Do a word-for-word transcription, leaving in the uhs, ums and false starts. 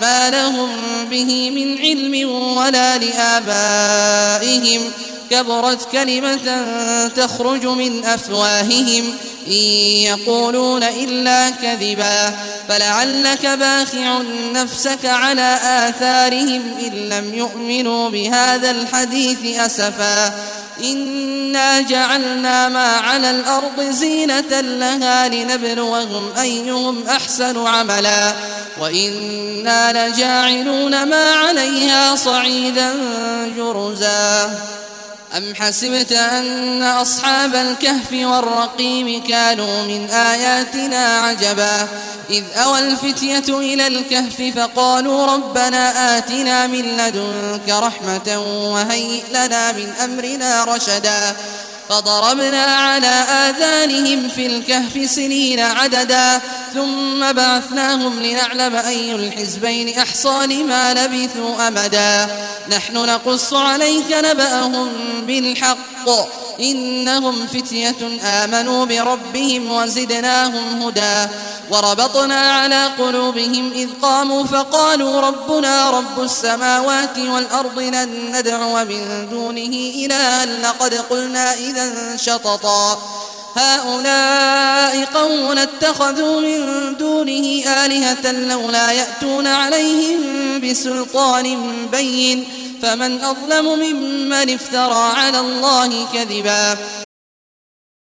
ما لهم به من علم ولا لآبائهم كبرت كلمة تخرج من أفواههم إن يقولون إلا كذبا فلعلك باخع نفسك على آثارهم إن لم يؤمنوا بهذا الحديث أسفا إنا جعلنا ما على الأرض زينة لها لنبلوهم أيهم أحسن عملا وإنا لجاعلون ما عليها صعيدا جرزا أم حسبت أن أصحاب الكهف والرقيم كانوا من آياتنا عجبا إذ أوى الفتية إلى الكهف فقالوا ربنا آتنا من لدنك رحمة وهيئ لنا من أمرنا رشدا فضربنا على آذانهم في الكهف سنين عددا ثم بعثناهم لنعلم أي الحزبين أحصى لما لبثوا أمدا نحن نقص عليك نبأهم بالحق إنهم فتية آمنوا بربهم وزدناهم هدى وربطنا على قلوبهم إذ قاموا فقالوا ربنا رب السماوات والأرض لن ندعو من دونه إلها لقد قلنا إذا شططا هؤلاء قوم اتخذوا من دونه آلهة لولا يأتون عليهم بسلطان بين فمن أظلم ممن افترى على الله كذبا